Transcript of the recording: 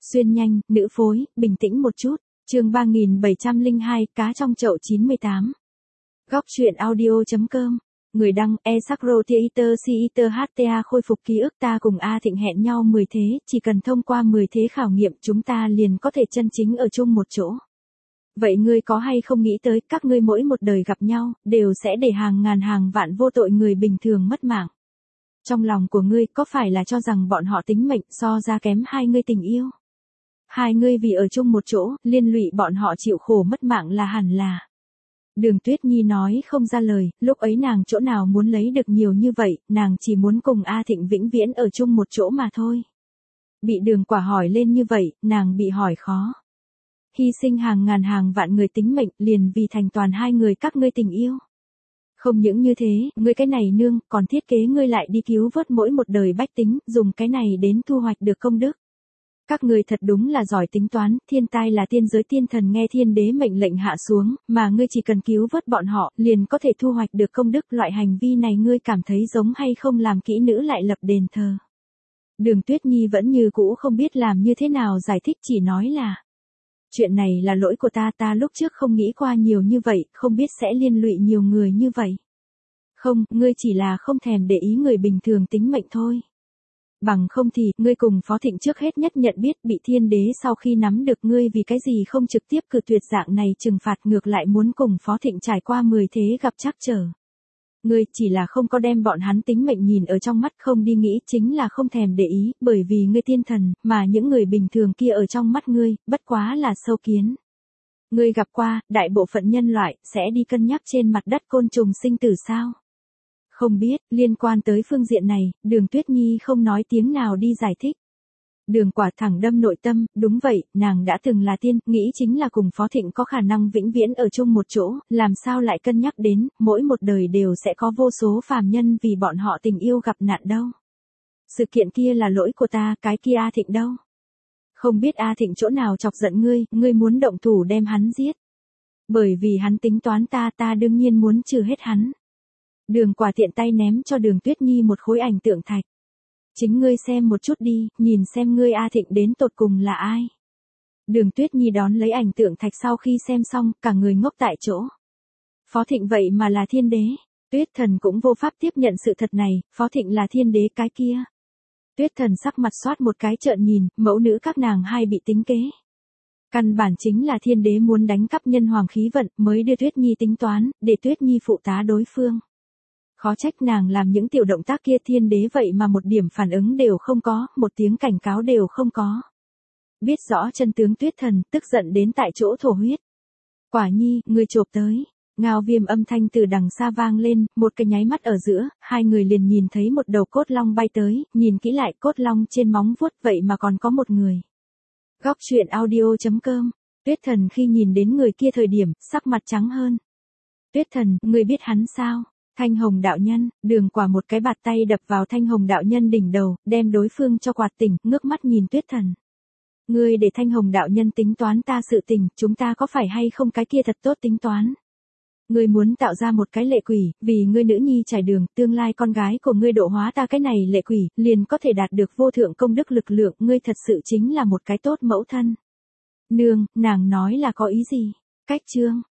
Xuyên nhanh, nữ phối, bình tĩnh một chút. Chương 3702, cá trong chậu 98. Góc truyện audio.com. Người đăng, Esakro Theater Theater HTA khôi phục ký ức ta cùng A Thịnh hẹn nhau 10 thế, chỉ cần thông qua 10 thế khảo nghiệm chúng ta liền có thể chân chính ở chung một chỗ. Vậy ngươi có hay không nghĩ tới các ngươi mỗi một đời gặp nhau, đều sẽ để hàng ngàn hàng vạn vô tội người bình thường mất mạng. Trong lòng của ngươi có phải là cho rằng bọn họ tính mệnh so ra kém hai ngươi tình yêu? Hai ngươi vì ở chung một chỗ, liên lụy bọn họ chịu khổ mất mạng là hẳn là. Đường Tuyết Nhi nói không ra lời, lúc ấy nàng chỗ nào muốn lấy được nhiều như vậy, nàng chỉ muốn cùng A Thịnh vĩnh viễn ở chung một chỗ mà thôi. Bị Đường Quả hỏi lên như vậy, nàng bị hỏi khó. Hy sinh hàng ngàn hàng vạn người tính mệnh liền vì thành toàn hai người các ngươi tình yêu. Không những như thế, ngươi cái này nương, còn thiết kế ngươi lại đi cứu vớt mỗi một đời bách tính, dùng cái này đến thu hoạch được công đức. Các ngươi thật đúng là giỏi tính toán, thiên tai là tiên giới tiên thần nghe thiên đế mệnh lệnh hạ xuống, mà ngươi chỉ cần cứu vớt bọn họ, liền có thể thu hoạch được công đức. Loại hành vi này ngươi cảm thấy giống hay không làm kỹ nữ lại lập đền thờ. Đường Tuyết Nhi vẫn như cũ không biết làm như thế nào giải thích, chỉ nói là chuyện này là lỗi của ta lúc trước không nghĩ qua nhiều như vậy, không biết sẽ liên lụy nhiều người như vậy. Không, ngươi chỉ là không thèm để ý người bình thường tính mệnh thôi. Bằng không thì, ngươi cùng Phó Thịnh trước hết nhất nhận biết bị thiên đế sau khi nắm được ngươi vì cái gì không trực tiếp cự tuyệt dạng này trừng phạt, ngược lại muốn cùng Phó Thịnh trải qua 10 thế gặp trắc trở. Ngươi chỉ là không có đem bọn hắn tính mệnh nhìn ở trong mắt, không đi nghĩ, chính là không thèm để ý, bởi vì ngươi tiên thần, mà những người bình thường kia ở trong mắt ngươi, bất quá là sâu kiến. Ngươi gặp qua, đại bộ phận nhân loại, sẽ đi cân nhắc trên mặt đất côn trùng sinh tử sao? Không biết, liên quan tới phương diện này, Đường Tuyết Nhi không nói tiếng nào đi giải thích. Đường Quả thẳng đâm nội tâm, đúng vậy, nàng đã từng là tiên, nghĩ chính là cùng Phó Thịnh có khả năng vĩnh viễn ở chung một chỗ, làm sao lại cân nhắc đến, mỗi một đời đều sẽ có vô số phàm nhân vì bọn họ tình yêu gặp nạn đâu. Sự kiện kia là lỗi của ta, cái kia A Thịnh đâu? Không biết A Thịnh chỗ nào chọc giận ngươi muốn động thủ đem hắn giết. Bởi vì hắn tính toán ta đương nhiên muốn trừ hết hắn. Đường Quả tiện tay ném cho Đường Tuyết Nhi một khối ảnh tượng thạch. Chính ngươi xem một chút đi, nhìn xem ngươi A Thịnh đến tột cùng là ai. Đường Tuyết Nhi đón lấy ảnh tượng thạch sau khi xem xong, cả người ngốc tại chỗ. Phó Thịnh vậy mà là thiên đế. Tuyết Thần cũng vô pháp tiếp nhận sự thật này, Phó Thịnh là thiên đế cái kia. Tuyết Thần sắc mặt xoát một cái trợn nhìn, mẫu nữ các nàng hai bị tính kế. Căn bản chính là thiên đế muốn đánh cắp nhân hoàng khí vận, mới đưa Tuyết Nhi tính toán, để Tuyết Nhi phụ tá đối phương. Khó trách nàng làm những tiểu động tác kia, thiên đế vậy mà một điểm phản ứng đều không có, một tiếng cảnh cáo đều không có. Biết rõ chân tướng Tuyết Thần, tức giận đến tại chỗ thổ huyết. Quả Nhi, ngươi chộp tới. Ngao Viêm âm thanh từ đằng xa vang lên, một cái nháy mắt ở giữa, hai người liền nhìn thấy một đầu cốt long bay tới, nhìn kỹ lại cốt long trên móng vuốt vậy mà còn có một người. Góc truyện audio.com. Tuyết Thần khi nhìn đến người kia thời điểm, sắc mặt trắng hơn. Tuyết Thần, ngươi biết hắn sao? Thanh Hồng đạo nhân. Đường Quả một cái bạt tay đập vào Thanh Hồng đạo nhân đỉnh đầu, đem đối phương cho quạt tỉnh, ngước mắt nhìn Tuyết Thần. Ngươi để Thanh Hồng đạo nhân tính toán ta sự tình, chúng ta có phải hay không cái kia thật tốt tính toán? Ngươi muốn tạo ra một cái lệ quỷ, vì ngươi nữ nhi trải đường, tương lai con gái của ngươi độ hóa ta cái này lệ quỷ, liền có thể đạt được vô thượng công đức lực lượng, ngươi thật sự chính là một cái tốt mẫu thân. Nương, nàng nói là có ý gì? Cách chương.